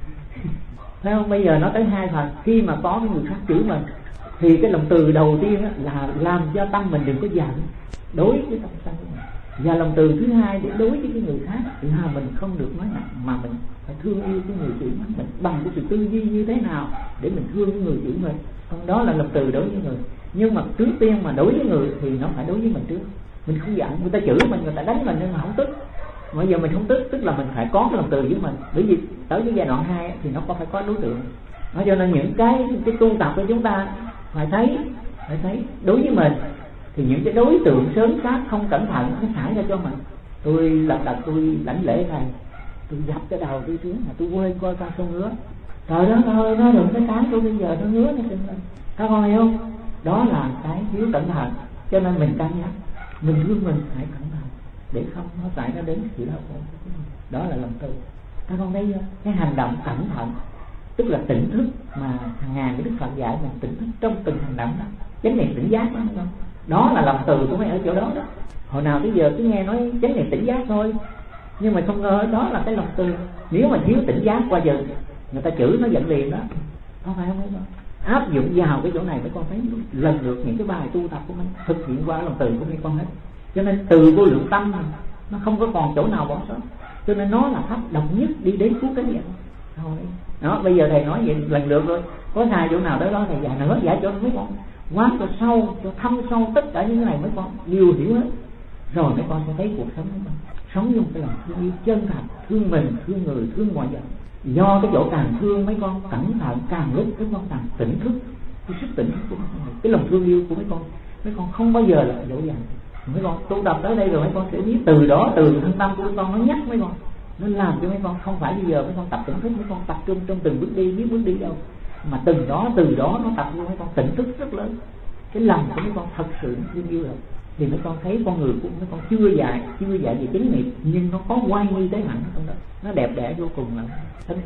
Thấy không? Bây giờ nó tới hai phần. Khi mà có cái người khác chửi mình thì cái lòng từ đầu tiên là làm cho tâm mình đừng có giận đối với tâm sân của mình. Và lòng từ thứ hai để đối với cái người khác là mình không được nói nặng, mà mình phải thương yêu cái người chửi mình bằng cái sự tư duy như thế nào để mình thương cái người chửi mình. Còn đó là lòng từ đối với người. Nhưng mà trước tiên mà đối với người thì nó phải đối với mình trước. Mình không giận, người ta chửi mình, người ta đánh mình nhưng mà không tức. Bây giờ mình không tức, tức là mình phải có cái lòng từ với mình. Bởi vì tới cái giai đoạn 2 thì nó phải có đối tượng. Nó cho nên những cái tu tập của chúng ta phải thấy đối với mình thì những cái đối tượng sớm sát không cẩn thận nó xảy ra cho mình. Tôi lật đật tôi lãnh lễ thầy, tôi dập cái đầu tôi xuống mà tôi quên coi con sông ngứa. Trời đất ơi, nó đừng cái tôi bây giờ nó ngứa nó trên mình. Các con hiểu không? Đó là cái thiếu cẩn thận. Cho nên mình cân nhắc, mình thương mình phải cẩn thận để không nó xảy ra đến sự đau khổ. Đó là lòng từ. Các con thấy chưa? Cái hành động cẩn thận tức là tỉnh thức mà hàng ngàn cái Đức Phật dạy mình tỉnh thức trong từng hành động đó, chánh niệm tỉnh giác đó, không? Đó là lòng từ của mấy ở chỗ đó đó. Hồi nào tới giờ cứ nghe nói chánh niệm tỉnh giác thôi, nhưng mà không ngờ đó là cái lòng từ. Nếu mà thiếu tỉnh giác qua giờ người ta chửi nó giận liền đó, không phải không? Áp dụng vào cái chỗ này mấy con thấy lần lượt những cái bài tu tập của mình thực hiện qua lòng từ của mấy con hết. Cho nên từ vô lượng tâm nó không có còn chỗ nào bỏ sót, cho nên nó là pháp độc nhất đi đến cuối cái vậy thôi. Đó, bây giờ thầy nói vậy lần lượt rồi, có sai chỗ nào đó thầy dạy nữa, dạy cho mấy con quá cho sâu, cho thâm sâu tất cả những cái này mấy con đều hiểu hết. Rồi mấy con sẽ thấy cuộc sống của mình sống trong cái lòng thương yêu chân thành, thương mình, thương người, thương mọi vật. Do cái chỗ càng thương mấy con cẩn thận, càng lúc mấy con càng tỉnh thức, cái sức tỉnh thức của mấy con, cái lòng thương yêu của mấy con không bao giờ là dỗ dành. Mấy con tu tập tới đây rồi mấy con sẽ biết từ đó, từ thân tâm của mấy con nó nhắc mấy con, nó làm cho mấy con không phải bây giờ mấy con tập tỉnh thức, mấy con tập trung trong từng bước đi, biết bước đi đâu, mà từ đó nó tập cho mấy con tỉnh thức rất lớn. Cái lòng của mấy con thật sự thương yêu rồi thì mấy con thấy con người của mấy con chưa dạy về chánh niệm, nhưng nó có quay nghi tế hạnh trong đó, nó đẹp đẽ vô cùng. Là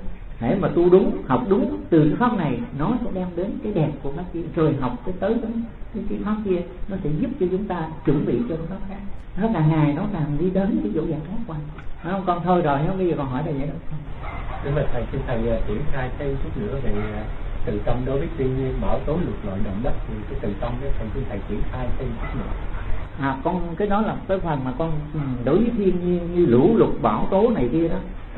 hễ mà tu đúng, học đúng từ cái pháp này nó sẽ đem đến cái đẹp của pháp kia, rồi học cái tới cái pháp kia nó sẽ giúp cho chúng ta chuẩn bị cho pháp khác. Nó càng ngày nó càng đi đến cái chỗ giải thoát quan. Không con thôi rồi, không bây giờ còn hỏi thầy vậy đâu. Đúng là thầy, xin thầy triển khai thêm chút nữa về từ tâm đối với thiên nhiên, bão tố lụt lội động đất, thì cái từ tâm đó thầy xin thầy triển khai thêm chút nữa. Con cái đó là cái phần mà con đối với thiên nhiên như lũ lụt bão tố này kia đó,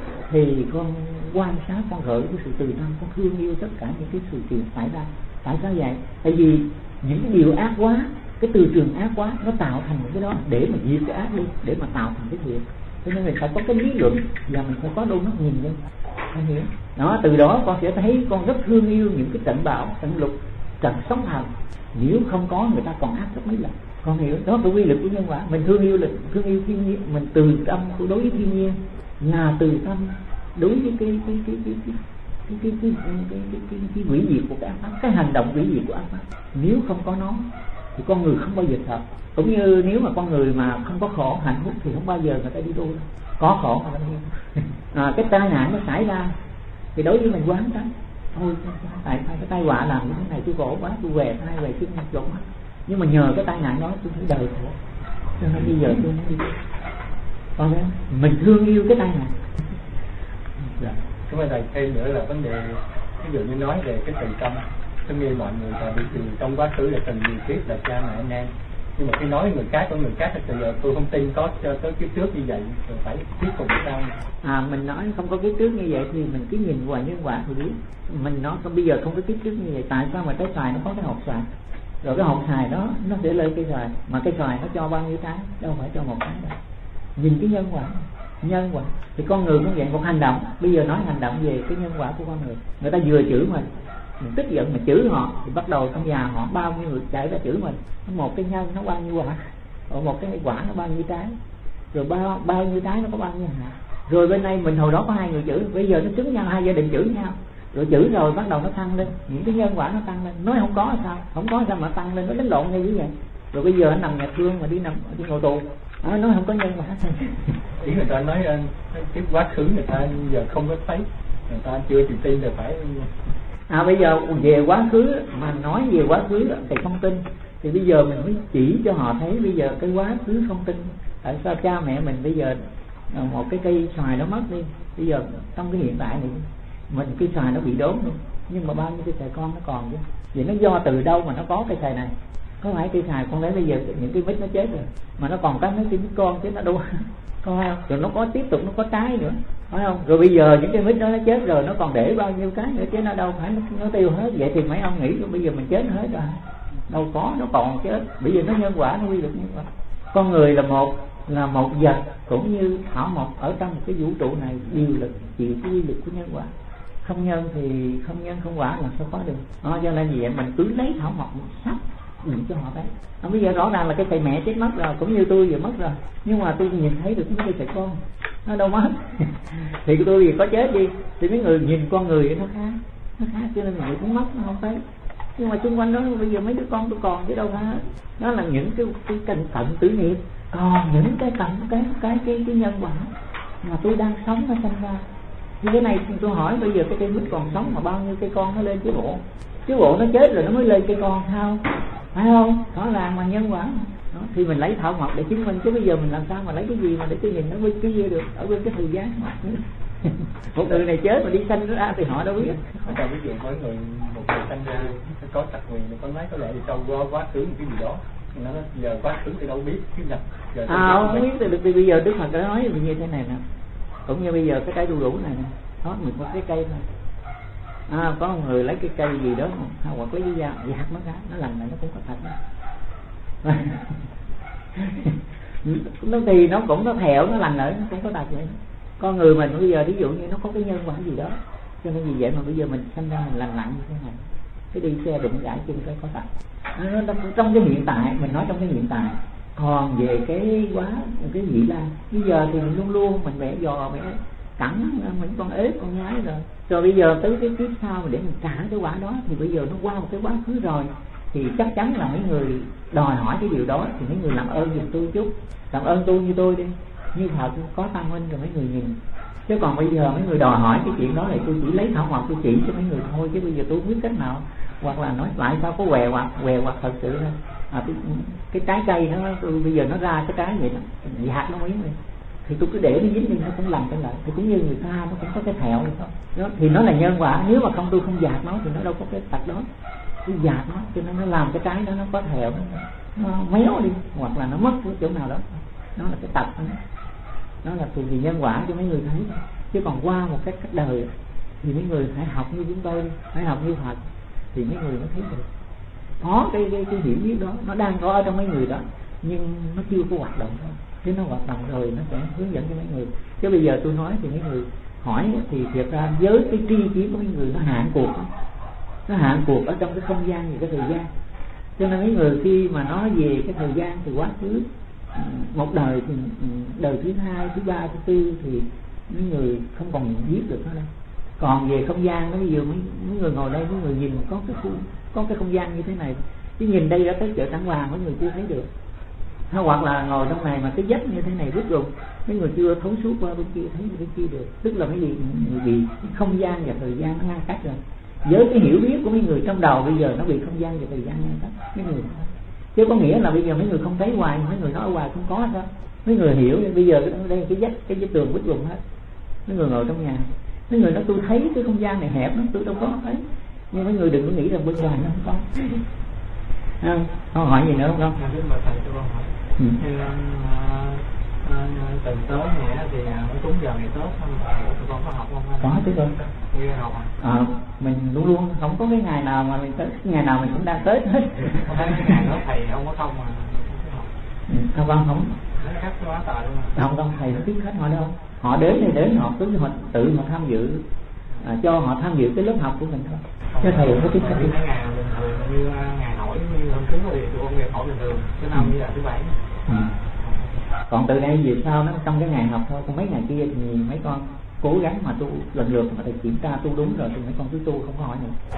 thì con quan sát, con gửi cái sự từ tâm, con thương yêu tất cả những cái sự kiện xảy ra. Tại sao vậy? Tại vì những cái điều ác quá, cái từ trường ác quá nó tạo thành những cái đó để mà diệt cái ác đi, để mà tạo thành cái thiện. Cho nên mình phải có cái lý luận và mình phải có đôi mắt nhìn lên, con hiểu đó. Từ đó con sẽ thấy con rất thương yêu những cái trận bão, trận lụt, trận sóng thần. Nếu không có người ta còn ác gấp mấy lần, con hiểu đó là quy luật của nhân quả. Mình thương yêu thiên nhiên, mình từ tâm đối với thiên nhiên là từ tâm đối với cái hủy diệt của cái ác pháp, cái hành động hủy diệt của ác pháp. Nếu không có nó thì con người không bao giờ sợ. Cũng như nếu mà con người mà không có khổ hạnh phúc thì không bao giờ người ta đi tu đâu. Có khổ mà nó cái tai nạn nó xảy ra thì đối với mình quán tránh thôi, tại sao cái tai họa làm như thế này, tôi khổ quá, tôi về trước mặt lộn mắt. Nhưng mà nhờ cái tai nạn đó tôi thấy đời khổ, cho nên bây giờ tôi mới đi. Còn mình thương yêu cái tai nạn. Cái này thêm nữa là vấn đề ví dụ như nói về cái từ tâm. Tôi nghe mọi người là bị trong quá khứ là từng nhiều kiếp là cha mẹ anh em, nhưng mà khi nói người khác của người khác thì giờ tôi không tin có cho tới kiếp trước như vậy, rồi phải thuyết phục sao? Mình nói không có kiếp trước như vậy thì mình cứ nhìn qua nhân quả thì biết. Mình nói bây giờ không có kiếp trước như vậy, tại sao mà trái xoài nó có cái hột xoài, rồi cái hột xoài đó nó sẽ lên cây xoài, mà cây xoài nó cho bao nhiêu trái, đâu phải cho một trái đâu. Nhìn cái nhân quả thì con người cũng vậy, một hành động. Bây giờ nói hành động về cái nhân quả của con người, người ta vừa chửi mình tức giận mà chửi họ thì bắt đầu trong nhà họ bao nhiêu người chạy ra chửi mình. Một cái nhân nó bao nhiêu quả, rồi một cái quả nó bao nhiêu trái, rồi bao nhiêu trái nó có bao nhiêu hạt. Rồi bên đây mình hồi đó có 2 người chửi, bây giờ nó trứng nhau, 2 gia đình chửi nhau, rồi chửi rồi bắt đầu nó tăng lên, những cái nhân quả nó tăng lên. Nói không có sao, không có sao mà tăng lên, nó đánh lộn như vậy. Rồi bây giờ nó nằm nhà thương mà đi ngồi tù, nói không có nhân quả. Ý người ta nói cái quá khứ người ta giờ không có thấy, người ta chưa chịu tin rồi phải. Bây giờ về quá khứ mà nói về quá khứ thì không tin, thì bây giờ mình mới chỉ cho họ thấy bây giờ cái quá khứ không tin. Tại sao cha mẹ mình bây giờ một cái cây xoài nó mất đi, bây giờ trong cái hiện tại này mình cây xoài nó bị đốn luôn, nhưng mà bao nhiêu cây xoài con nó còn chứ. Vậy nó do từ đâu mà nó có cây xoài này? Có phải cây xoài con lấy bây giờ những cái mít nó chết rồi mà nó còn cái mấy cái mít con chứ nó đâu có phải không? Rồi nó có tiếp tục nó có trái nữa, phải không? Rồi bây giờ những cái mít đó nó chết rồi nó còn để bao nhiêu cái nữa chứ, nó đâu phải nó tiêu hết. Vậy thì mấy ông nghĩ bây giờ mình chết hết rồi, đâu có, nó còn chết. Bây giờ nó nhân quả, nó quy luật nhân quả. Con người là một vật cũng như thảo mộc ở trong một cái vũ trụ này đều là chịu cái quy luật của nhân quả. Không nhân thì không nhân không quả, làm sao có được. Cho nên vậy mình cứ lấy thảo mộc sắp đừng cho họ thấy. Bây giờ rõ ràng là cái cây mẹ chết mất rồi, cũng như tôi vừa mất rồi, nhưng mà tôi nhìn thấy được cái cây con nó đâu mất. Thì tôi vì có chết đi thì mấy người nhìn con người nó khác, cho nên người cũng mất nó không thấy. Nhưng mà xung quanh đó bây giờ mấy đứa con tôi còn chứ đâu hết. Đó là những cái cận tử nghiệp, còn những cái nhân quả mà tôi đang sống nó sinh ra. Thì cái này tôi hỏi bây giờ cái cây mít còn sống mà bao nhiêu cây con nó lên chứ bộ nó chết rồi nó mới lên cây con sao, phải không? Đó là mà nhân quả đó. Thì mình lấy thảo mộc để chứng minh, chứ bây giờ mình làm sao mà lấy cái gì mà để tôi nhìn nó với cái gì được ở bên cái thời gian. Một người này chết mà đi sanh ra thì họ đâu biết. Tại ví dụ mỗi người một người sanh ra có tật nguyền, có nói có lẽ thì trong quá khứ một cái gì đó, nó giờ quá khứ thì đâu biết chứ nhập. Không biết được. Thì bây giờ Đức Phật đã nói như thế này nè, cũng như bây giờ cái trái đu đủ này nè, đó mình có cái cây thôi. Có một người lấy cái cây gì đó hoặc lấy cái dao gạt nó ra, nó lần này nó cũng có thật đó. Nó thì nó cũng có thẹo, nó lần nữa nó cũng có thật vậy. Con người mình bây giờ ví dụ như nó có cái nhân quả gì đó, cho nên vì vậy mà bây giờ mình sinh ra mình lành lặn như thế này, cái đi xe đụng gãy chân cái có thật. Trong cái hiện tại, mình nói trong cái hiện tại. Còn về cái cái vị lai, bây giờ thì mình luôn luôn mình vẽ dò vẽ cẳng mình con ếch con nhái rồi bây giờ tới cái kiếp sau để mình trả cái quả đó, thì bây giờ nó qua một cái quá khứ rồi thì chắc chắn là mấy người đòi hỏi cái điều đó thì mấy người làm ơn giùm tôi chút, làm ơn tôi như tôi đi, như Phật có tâm minh rồi mấy người nhìn. Chứ còn bây giờ mấy người đòi hỏi cái chuyện đó là tôi chỉ lấy thảo mộc tôi chỉ cho mấy người thôi, chứ bây giờ tôi không biết cách nào. Hoặc là nói lại sao có què hoặc thật sự cái trái cây nó bây giờ nó ra cái trái vậy đó, hạt nó miếng này thì tôi cứ để nó dính đi, nó cũng làm cái lợi. Thì cũng như người ta nó cũng có cái thẹo này thôi đó, thì nó là nhân quả. Nếu mà tôi không dạt nó thì nó đâu có cái tật đó. Tôi dạt nó cho nên nó làm cái trái đó nó có thẹo, nó méo đi hoặc là nó mất cái chỗ nào đó, nó là cái tật đó. Đó là vì nhân quả cho mấy người thấy. Chứ còn qua một cách đời thì mấy người phải học như chúng tôi, phải học như Phật thì mấy người mới thấy được. Có cái hiểu biết đó, nó đang có ở trong mấy người đó, nhưng nó chưa có hoạt động thôi. Chứ nó hoạt động rồi nó sẽ hướng dẫn cho mấy người. Chứ bây giờ tôi nói thì mấy người hỏi thì thiệt ra với cái tri kiến của mấy người nó hạn cuộc ở trong cái không gian và cái thời gian. Cho nên mấy người khi mà nói về cái thời gian thì quá khứ một đời thì đời thứ 2, thứ 3, thứ 4 thì mấy người không còn biết được nó đâu. Còn về không gian nó ví dụ mấy người ngồi đây, mấy người nhìn có cái không gian như thế này, chứ nhìn đây đã tới chợ Trảng Hoàng mấy người chưa thấy được. Hoặc là ngồi trong này mà cái dách như thế này rút rụng, mấy người chưa thấu suốt qua bên kia thấy bên kia được. Tức là mấy vì không gian và thời gian nó ngăn cách rồi. Với cái hiểu biết của mấy người trong đầu bây giờ nó bị không gian và thời gian ngăn cách mấy người. Chứ có nghĩa là bây giờ mấy người không thấy hoài, mấy người nói ở ngoài không có sao. Mấy người hiểu bây giờ đây cái vách tường rút rụng hết. Mấy người ngồi trong nhà, mấy người nói tôi thấy cái không gian này hẹp lắm, tôi đâu có thấy. Nhưng mấy người đừng có nghĩ rằng bên ngoài nó không có. Con hỏi gì nữa không? Tuần tới này thì cúng giờ ngày Tết không? Con có học không? Có chứ con. Học à? Mình luôn luôn không có cái ngày nào mà mình tới, ngày nào mình cũng đang Tết hết. Không phải cái ngày đó thầy không có không mà không con không. Khách quá tờ luôn. Không thầy nó tiếp khách họ đâu. Họ đến thì đến họ cứ tự họ tham dự, cho họ tham dự cái lớp học của mình thôi. Chứ thầy không có tiếp khách. Mấy ngày bình thường như ngày hỏi như hôm trước thì tụi con nghe hỏi bình thường, thứ năm như là thứ bảy. Còn từ đây về sau nó trong cái ngày học thôi, còn mấy ngày kia thì mấy con cố gắng mà tu lần lượt mà thầy kiểm tra tu đúng rồi thì mấy con cứ tu không có hỏi nữa.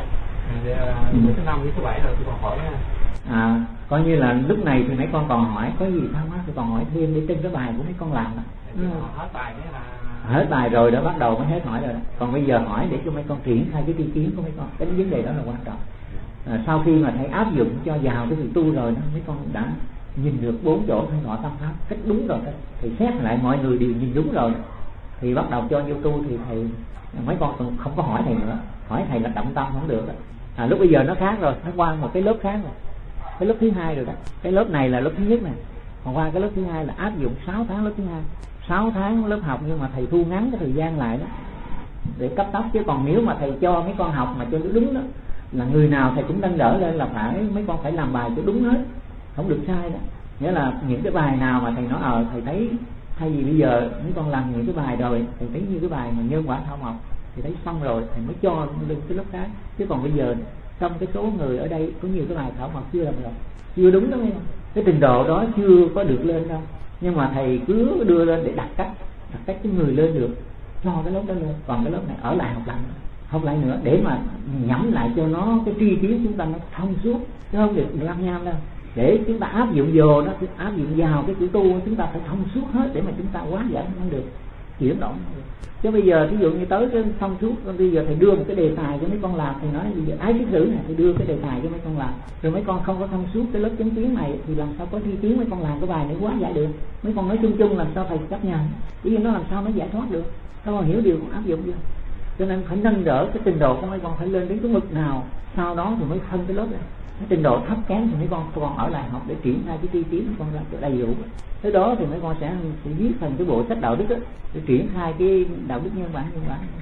Thứ năm với thứ bảy rồi tụi con hỏi nha. Coi như là lúc này thì mấy con còn hỏi có gì thắc mắc thì còn hỏi thêm để trên cái bài của mấy con làm. Hết bài đấy là hết bài rồi đó bắt đầu mới hết hỏi rồi đó. Còn bây giờ hỏi để cho mấy con triển khai cái tri kiến của mấy con, cái vấn đề đó là quan trọng. Sau khi mà thầy áp dụng cho vào cái việc tu rồi đó, mấy con đã nhìn được 4 chỗ thanh ngọ tâm pháp cách đúng rồi đó. Thì xét lại mọi người đều nhìn đúng rồi thì bắt đầu cho vô tu thì thầy mấy con không có hỏi thầy nữa, hỏi thầy là động tâm không được đó. Lúc bây giờ nó khác rồi, nó qua một cái lớp khác rồi, cái lớp thứ hai rồi đó. Cái lớp này là lớp thứ nhất này, còn qua cái lớp thứ hai là áp dụng 6 tháng lớp thứ hai. 6 tháng lớp học nhưng mà thầy thu ngắn cái thời gian lại đó để cấp tốc. Chứ còn nếu mà thầy cho mấy con học mà cho nó đúng đó là người nào thầy cũng nâng đỡ lên là phải mấy con phải làm bài cho đúng hết, không được sai đó. Nghĩa là những cái bài nào mà thầy nói thầy thấy thay vì bây giờ mấy con làm những cái bài rồi thầy thấy như cái bài mà nhân quả thảo mộc thì thấy xong rồi thầy mới cho lên cái lớp khác. Chứ còn bây giờ trong cái số người ở đây có nhiều cái bài thảo mộc chưa làm rồi, chưa đúng đó, cái trình độ đó chưa có được lên đâu. Nhưng mà thầy cứ đưa lên để đặt cách cái người lên được cho cái lớp đó lên. Còn cái lớp này ở lại học lại nữa để mà nhẩm lại cho nó cái tri kiến chúng ta nó thông suốt, chứ không được lăm nham đâu. Để chúng ta áp dụng vô đó, áp dụng vào cái chữ tu chúng ta phải thông suốt hết để mà chúng ta hóa giải không được, chuyển đổi. Chứ bây giờ ví dụ như tới cái thông suốt, bây giờ thầy đưa một cái đề tài cho mấy con làm, thầy nói bây giờ ái kiết sử này thầy đưa cái đề tài cho mấy con làm, rồi mấy con không có thông suốt cái lớp chánh kiến này thì làm sao có thi kiến mấy con làm cái bài này hóa giải được. Mấy con nói chung chung làm sao thầy chấp nhận, bởi vì nó làm sao nó giải thoát được, đâu mà hiểu điều con áp dụng được. Cho nên phải nâng đỡ cái trình độ của mấy con phải lên đến cái mức nào, sau đó thì mới phân cái lớp này. Cái trình độ thấp kém thì mấy con ở lại học để triển khai cái tri kiến con ra cho đầy đủ. Tới đó thì mấy con sẽ viết thành cái bộ sách đạo đức đó, để triển khai cái đạo đức nhân bản.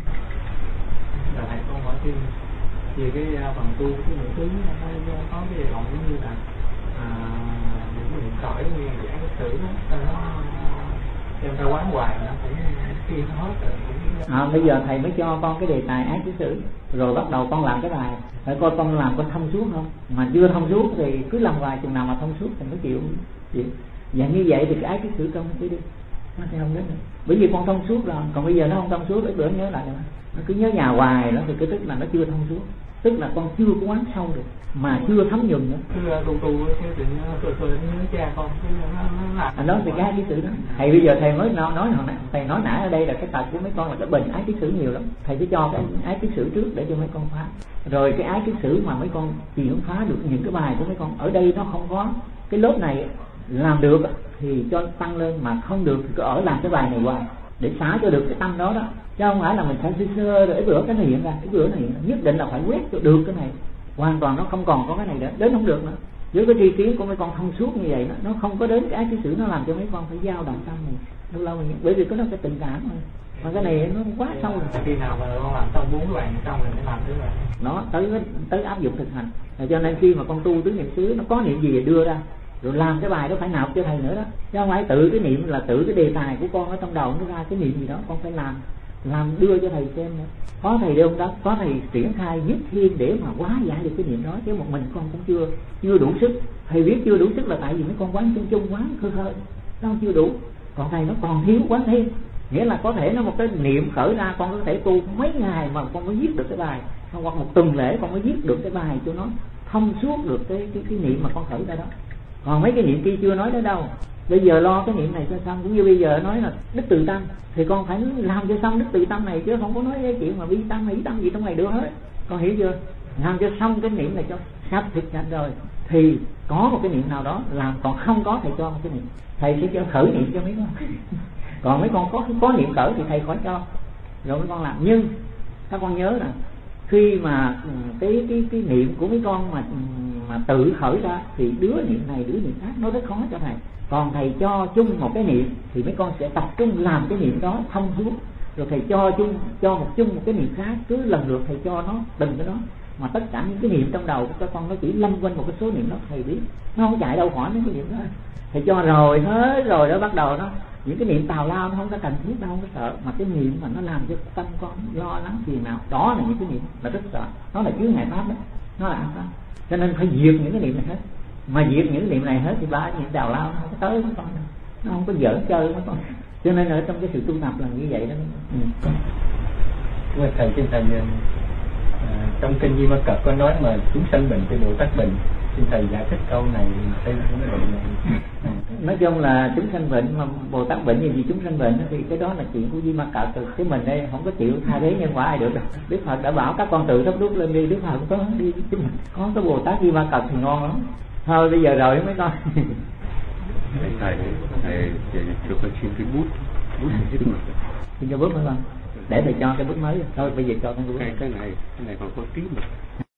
Rồi thầy con hỏi thêm về cái phần tu cái những thứ có cái giai đoạn giống như là những cái niệm khởi như giảng sử đó, nó đem ra quán hoài nó cũng kia nó hết rồi. Bây giờ thầy mới cho con cái đề tài ái kiết sử, rồi bắt đầu con làm cái bài, phải coi con làm có thông suốt không. Mà chưa thông suốt thì cứ làm hoài, chừng nào mà thông suốt thì mới chịu. Và như vậy thì cái ái kiết sử công cứ đi, nó sẽ không đến nữa. Bởi vì con thông suốt rồi, còn bây giờ nó không thông suốt, để bữa nhớ lại nữa. Nó cứ nhớ nhà hoài đó thì cái tức là nó chưa thông suốt, tức là con chưa có quán sâu được, mà chưa thấm nhuần nữa. Tu cái tự nhiên khơi nhớ cha con đó thì cái ái kiết sử đó. Thầy bây giờ thầy mới nói thầy nói nãy ở đây là cái tật của mấy con là cái bệnh ái kiết sử nhiều lắm. Thầy phải cho cái ái kiết sử trước để cho mấy con phá, rồi cái ái kiết sử mà mấy con chuyển phá được những cái bài của mấy con ở đây nó không có cái lớp này làm được thì cho tăng lên, mà không được thì cứ ở làm cái bài này hoài để xả cho được cái tâm đó đó. Chứ không phải là mình phải sơ rồi bữa cái này hiện ra, cái bữa này hiện ra, nhất định là phải quét cho được cái này, hoàn toàn nó không còn có cái này nữa, đến không được nữa. Với cái tri kiến của mấy con thông suốt như vậy đó, nó không có đến cái ái kiết sử, nó làm cho mấy con phải dao động tâm mình lâu lâu mình, bởi vì có nó cái tình cảm mà cái này nó quá sâu rồi. Khi nào mà con làm xong 4 cái bài xong rồi mới làm thứ bài nó tới áp dụng thực hành. Cho nên khi mà con tu tứ niệm xứ nó có niệm gì thì đưa ra rồi làm cái bài đó phải nộp cho thầy nữa đó, chứ không phải tự cái niệm là tự cái đề tài của con ở trong đầu nó ra cái niệm gì đó con phải làm đưa cho thầy xem nữa. Có thầy đâu đó, có thầy triển khai viết thiên để mà hóa giải được cái niệm đó, chứ một mình con cũng chưa đủ sức. Thầy viết chưa đủ sức là tại vì mấy con quán chung quán khơi nó chưa đủ, còn thầy nó còn thiếu quán thêm. Nghĩa là có thể nó một cái niệm khởi ra, con có thể tu mấy ngày mà con mới viết được cái bài, hoặc một tuần lễ con mới viết được cái bài cho nó thông suốt được cái niệm mà con khởi ra đó. Còn mấy cái niệm kia chưa nói đến đâu. Bây giờ lo cái niệm này cho xong, cũng như bây giờ nói là đức từ tâm thì con phải làm cho xong đức từ tâm này, chứ không có nói cái chuyện mà bi tâm hỷ tâm gì trong này được hết. Con hiểu chưa? Làm cho xong cái niệm này cho sắp thực hành rồi thì có một cái niệm nào đó làm, còn không có thầy cho một cái niệm, thầy sẽ cho khởi niệm cho mấy con. Còn mấy con có niệm khởi thì thầy khỏi cho, rồi mấy con làm. Nhưng các con nhớ là khi mà cái niệm của mấy con mà tự khởi ra thì đứa niệm này đứa niệm khác nó rất khó cho thầy. Còn thầy cho chung một cái niệm thì mấy con sẽ tập trung làm cái niệm đó thông suốt, rồi thầy cho một cái niệm khác, cứ lần lượt thầy cho nó từng cái đó, mà tất cả những cái niệm trong đầu của các con nó chỉ lanh quanh một cái số niệm đó, thầy biết nó không chạy đâu khỏi mấy cái niệm đó. Thầy cho rồi hết rồi đó, bắt đầu đó những cái niệm tào lao nó không có cần thiết đâu, không có sợ, mà cái niệm mà nó làm cho tâm con lo lắng phiền não, đó là những cái niệm là rất sợ, nó là chướng ngại pháp đó, nó là an tâm. Cho nên phải diệt những cái niệm này hết, mà diệt những niệm này hết thì ba niệm tào lao nó không có tới mấy con, nó không có giỡn chơi mấy con. Cho nên ở trong cái sự tu tập là như vậy đó. Thầy xin thầy, trong kinh Di Ma Cật có nói mà chúng sanh bệnh thì Bồ Tát bệnh, xin thầy giải thích câu này tên cái bệnh này. Nói chung là chúng sanh bệnh mà Bồ Tát bệnh gì chúng sanh bệnh thì cái đó là chuyện của Di Ma Cật, chứ mình đây không có chịu tha thế nhân quả ai được. Đức Phật đã bảo các con tự thắp đuốc lên đi, Đức Phật có đi, chứ mình có cái Bồ Tát Di Ma Cật thì ngon lắm. Thôi bây giờ rồi mấy con. Thầy cho con xin cái bút xin cho bút mấy con, để thầy cho cái bút mới. Thôi bây giờ cho con bút. Cái này còn có tí mà